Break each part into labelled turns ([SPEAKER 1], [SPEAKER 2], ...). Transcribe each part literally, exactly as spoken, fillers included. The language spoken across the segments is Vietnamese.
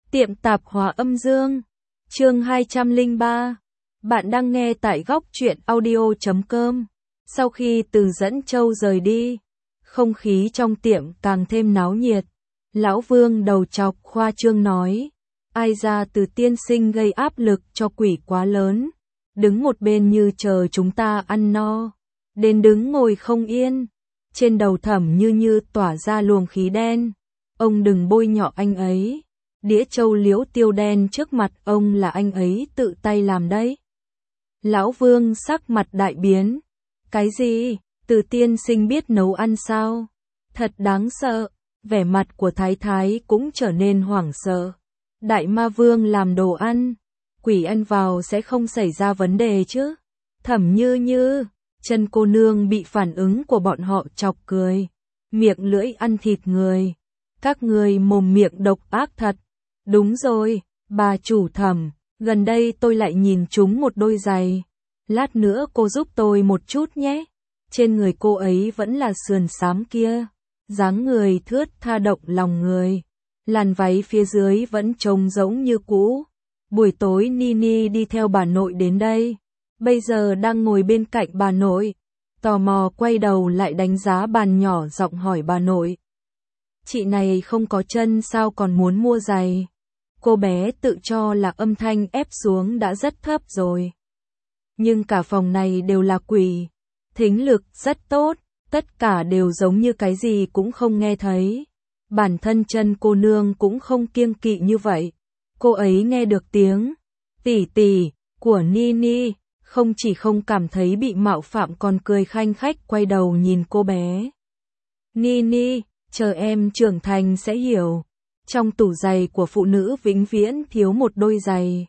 [SPEAKER 1] Tiệm tạp hóa âm dương. Chương hai trăm lẻ ba. Bạn đang nghe tại góc truyện audio chấm com. Sau khi Từ Dẫn Châu rời đi, không khí trong tiệm càng thêm náo nhiệt. Lão Vương đầu chọc khoa trương nói, ai ra Từ tiên sinh gây áp lực cho quỷ quá lớn, đứng một bên như chờ chúng ta ăn no, đến đứng ngồi không yên. Trên đầu Thẩm Như Như tỏa ra luồng khí đen. Ông đừng bôi nhọ anh ấy. Đĩa châu liễu tiêu đen trước mặt ông là anh ấy tự tay làm đấy. Lão Vương sắc mặt đại biến. Cái gì? Từ tiên sinh biết nấu ăn sao? Thật đáng sợ. Vẻ mặt của Thái Thái cũng trở nên hoảng sợ. Đại ma vương làm đồ ăn, quỷ ăn vào sẽ không xảy ra vấn đề chứ? Thẩm Như Như, Chân cô nương bị phản ứng của bọn họ chọc cười. Miệng lưỡi ăn thịt người. Các người mồm miệng độc ác thật. Đúng rồi, bà chủ Thẩm, gần đây tôi lại nhìn trúng một đôi giày. Lát nữa cô giúp tôi một chút nhé. Trên người cô ấy vẫn là sườn xám kia. Dáng người thướt tha động lòng người. Làn váy phía dưới vẫn trông giống như cũ. Buổi tối Nini đi theo bà nội đến đây. Bây giờ đang ngồi bên cạnh bà nội. Tò mò quay đầu lại đánh giá bàn nhỏ giọng hỏi bà nội. Chị này không có chân sao còn muốn mua giày? Cô bé tự cho là âm thanh ép xuống đã rất thấp rồi. Nhưng cả phòng này đều là quỷ. Thính lực rất tốt, tất cả đều giống như cái gì cũng không nghe thấy. Bản thân Chân cô nương cũng không kiêng kỵ như vậy. Cô ấy nghe được tiếng tỉ tỉ của Nini, không chỉ không cảm thấy bị mạo phạm còn cười khanh khách quay đầu nhìn cô bé. Nini, chờ em trưởng thành sẽ hiểu. Trong tủ giày của phụ nữ vĩnh viễn thiếu một đôi giày.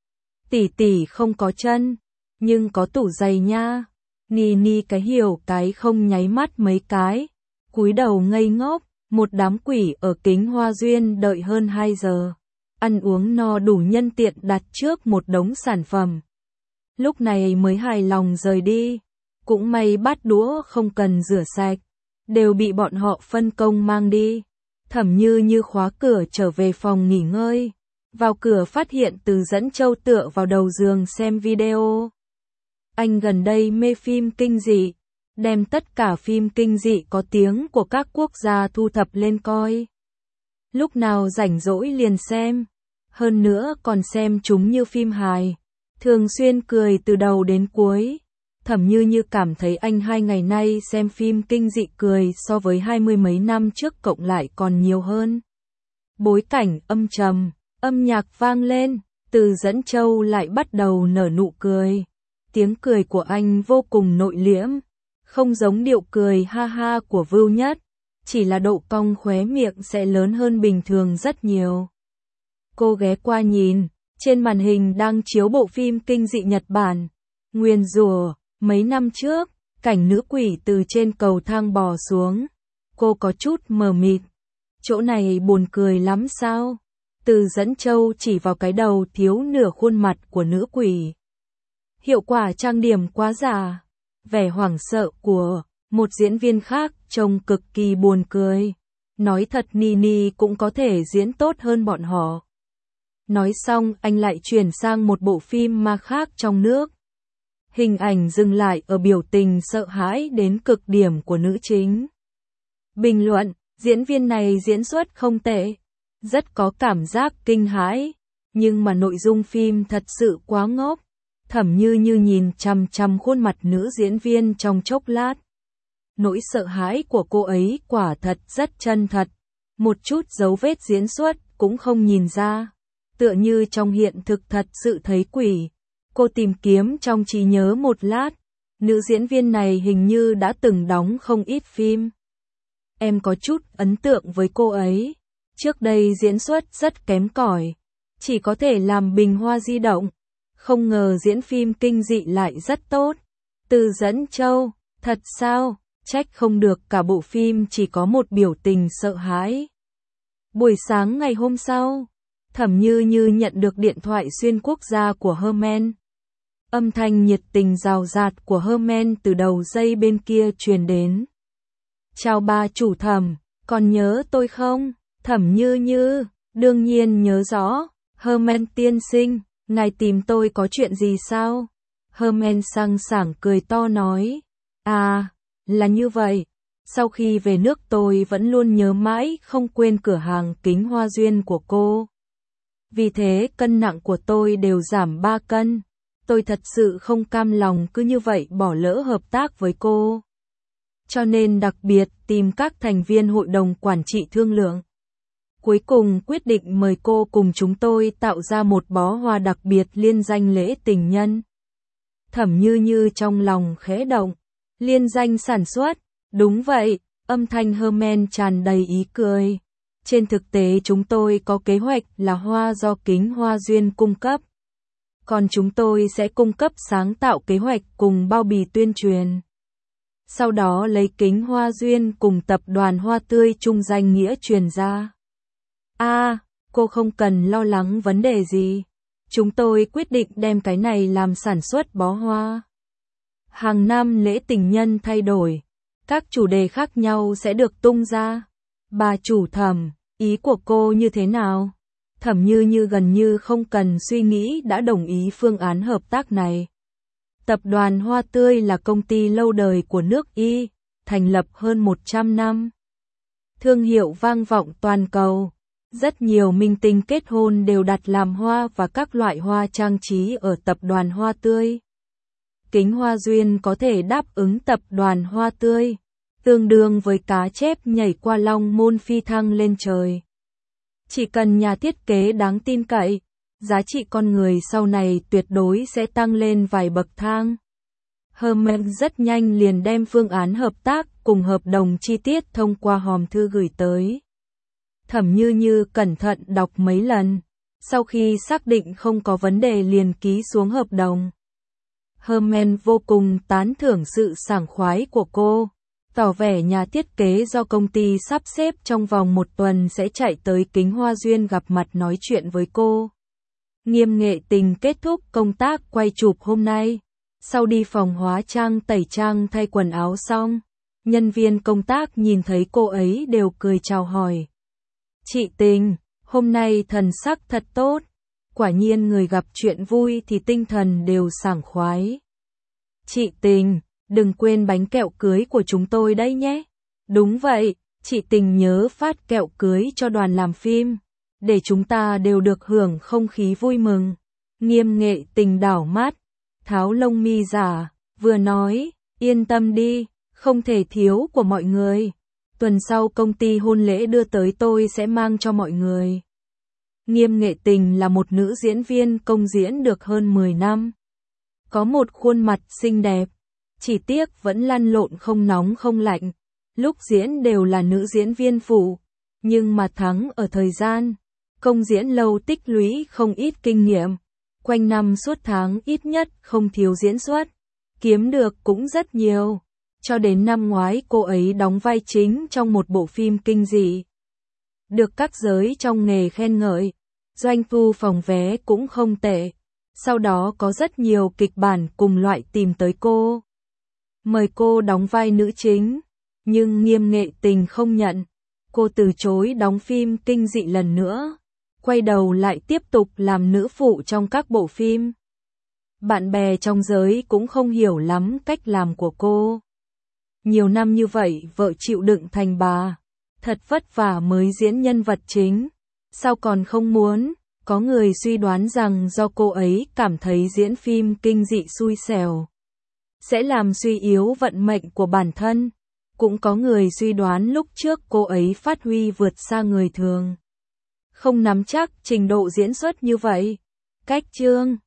[SPEAKER 1] Tỷ tỷ không có chân, nhưng có tủ giày nha. Nini cái hiểu cái không nháy mắt mấy cái, cúi đầu ngây ngốc. Một đám quỷ ở Kính Hoa Duyên đợi hơn hai giờ. Ăn uống no đủ nhân tiện đặt trước một đống sản phẩm. Lúc này mới hài lòng rời đi. Cũng may bát đũa không cần rửa sạch, đều bị bọn họ phân công mang đi. Thẩm Như Như khóa cửa trở về phòng nghỉ ngơi. Vào cửa phát hiện Từ Dẫn Châu tựa vào đầu giường xem video. Anh gần đây mê phim kinh dị, đem tất cả phim kinh dị có tiếng của các quốc gia thu thập lên coi. Lúc nào rảnh rỗi liền xem, hơn nữa còn xem chúng như phim hài, thường xuyên cười từ đầu đến cuối. Thẩm Như Như cảm thấy anh hai ngày nay xem phim kinh dị cười so với hai mươi mấy năm trước cộng lại còn nhiều hơn. Bối cảnh âm trầm, âm nhạc vang lên, Từ Dẫn Châu lại bắt đầu nở nụ cười. Tiếng cười của anh vô cùng nội liễm, không giống điệu cười ha ha của Vưu Nhất, chỉ là độ cong khóe miệng sẽ lớn hơn bình thường rất nhiều. Cô ghé qua nhìn, trên màn hình đang chiếu bộ phim kinh dị Nhật Bản, Nguyền Rủa. Mấy năm trước, cảnh nữ quỷ từ trên cầu thang bò xuống. Cô có chút mờ mịt. Chỗ này buồn cười lắm sao? Từ Dẫn Châu chỉ vào cái đầu thiếu nửa khuôn mặt của nữ quỷ. Hiệu quả trang điểm quá giả. Vẻ hoảng sợ của một diễn viên khác trông cực kỳ buồn cười. Nói thật Nini cũng có thể diễn tốt hơn bọn họ. Nói xong anh lại chuyển sang một bộ phim ma khác trong nước. Hình ảnh dừng lại ở biểu tình sợ hãi đến cực điểm của nữ chính. Bình luận, diễn viên này diễn xuất không tệ, rất có cảm giác kinh hãi, nhưng mà nội dung phim thật sự quá ngốc. Thẩm Như Như nhìn chằm chằm khuôn mặt nữ diễn viên trong chốc lát. Nỗi sợ hãi của cô ấy quả thật rất chân thật, một chút dấu vết diễn xuất cũng không nhìn ra, tựa như trong hiện thực thật sự thấy quỷ. Cô tìm kiếm trong trí nhớ một lát, nữ diễn viên này hình như đã từng đóng không ít phim. Em có chút ấn tượng với cô ấy, trước đây diễn xuất rất kém cỏi, chỉ có thể làm bình hoa di động, không ngờ diễn phim kinh dị lại rất tốt. Từ Dẫn Châu, thật sao, trách không được cả bộ phim chỉ có một biểu tình sợ hãi. Buổi sáng ngày hôm sau, Thẩm Như Như nhận được điện thoại xuyên quốc gia của Herman. Âm thanh nhiệt tình rào rạt của Herman từ đầu dây bên kia truyền đến. Chào bà chủ Thẩm, còn nhớ tôi không? Thẩm Như Như, Đương nhiên nhớ rõ, Herman tiên sinh, ngài tìm tôi có chuyện gì sao? Herman sang sảng cười to nói, à, là như vậy. Sau khi về nước tôi vẫn luôn nhớ mãi không quên cửa hàng kính hoa duyên của cô. Vì thế cân nặng của tôi đều giảm ba cân. Tôi thật sự không cam lòng cứ như vậy bỏ lỡ hợp tác với cô. Cho nên đặc biệt tìm các thành viên hội đồng quản trị thương lượng. Cuối cùng quyết định mời cô cùng chúng tôi tạo ra một bó hoa đặc biệt liên danh lễ tình nhân. Thẩm Như Như trong lòng khẽ động. Liên danh sản xuất, đúng vậy, âm thanh Herman tràn đầy ý cười. Trên thực tế chúng tôi có kế hoạch là hoa do kính hoa duyên cung cấp. Còn chúng tôi sẽ cung cấp sáng tạo kế hoạch cùng bao bì tuyên truyền. Sau đó lấy kính hoa duyên cùng tập đoàn hoa tươi chung danh nghĩa truyền ra. À, cô không cần lo lắng vấn đề gì. Chúng tôi quyết định đem cái này làm sản xuất bó hoa. Hàng năm lễ tình nhân thay đổi. Các chủ đề khác nhau sẽ được tung ra. Bà chủ Thẩm, ý của cô như thế nào? Thẩm Như Như gần như không cần suy nghĩ đã đồng ý phương án hợp tác này. Tập đoàn Hoa Tươi là công ty lâu đời của nước Y, thành lập hơn một trăm năm. Thương hiệu vang vọng toàn cầu. Rất nhiều minh tinh kết hôn đều đặt làm hoa và các loại hoa trang trí ở tập đoàn Hoa Tươi. Kính hoa duyên có thể đáp ứng tập đoàn Hoa Tươi, tương đương với cá chép nhảy qua long môn phi thăng lên trời. Chỉ cần nhà thiết kế đáng tin cậy, giá trị con người sau này tuyệt đối sẽ tăng lên vài bậc thang. Herman rất nhanh liền đem phương án hợp tác cùng hợp đồng chi tiết thông qua hòm thư gửi tới. Thẩm Như Như cẩn thận đọc mấy lần, sau khi xác định không có vấn đề liền ký xuống hợp đồng. Herman vô cùng tán thưởng sự sảng khoái của cô, tỏ vẻ nhà thiết kế do công ty sắp xếp trong vòng một tuần sẽ chạy tới kính hoa duyên gặp mặt nói chuyện với cô. Nghiêm Nghệ Tình kết thúc công tác quay chụp hôm nay, sau đi phòng hóa trang tẩy trang thay quần áo xong, nhân viên công tác nhìn thấy cô ấy đều cười chào hỏi. Chị Tình, hôm nay thần sắc thật tốt, quả nhiên người gặp chuyện vui thì tinh thần đều sảng khoái. Chị Tình, đừng quên bánh kẹo cưới của chúng tôi đấy nhé. Đúng vậy, chị Tình nhớ phát kẹo cưới cho đoàn làm phim, để chúng ta đều được hưởng không khí vui mừng. Nghiêm Nghệ Tình đảo mắt, tháo lông mi giả, vừa nói, yên tâm đi, không thể thiếu của mọi người. Tuần sau công ty hôn lễ đưa tới tôi sẽ mang cho mọi người. Nghiêm Nghệ Tình là một nữ diễn viên công diễn được hơn mười năm. Có một khuôn mặt xinh đẹp, chỉ tiếc vẫn lăn lộn không nóng không lạnh. Lúc diễn đều là nữ diễn viên phụ, nhưng mà thắng ở thời gian. Công diễn lâu tích lũy không ít kinh nghiệm. Quanh năm suốt tháng ít nhất không thiếu diễn xuất. Kiếm được cũng rất nhiều. Cho đến năm ngoái cô ấy đóng vai chính trong một bộ phim kinh dị. Được các giới trong nghề khen ngợi. Doanh thu phòng vé cũng không tệ. Sau đó có rất nhiều kịch bản cùng loại tìm tới cô. Mời cô đóng vai nữ chính. Nhưng Nghiêm Nghệ Tình không nhận. Cô từ chối đóng phim kinh dị lần nữa. Quay đầu lại tiếp tục làm nữ phụ trong các bộ phim. Bạn bè trong giới cũng không hiểu lắm cách làm của cô. Nhiều năm như vậy vợ chịu đựng thành bà. Thật vất vả mới diễn nhân vật chính. Sao còn không muốn? Có người suy đoán rằng do cô ấy cảm thấy diễn phim kinh dị xui xẻo sẽ làm suy yếu vận mệnh của bản thân. Cũng có người suy đoán lúc trước cô ấy phát huy vượt xa người thường. Không nắm chắc trình độ diễn xuất như vậy. Cách chương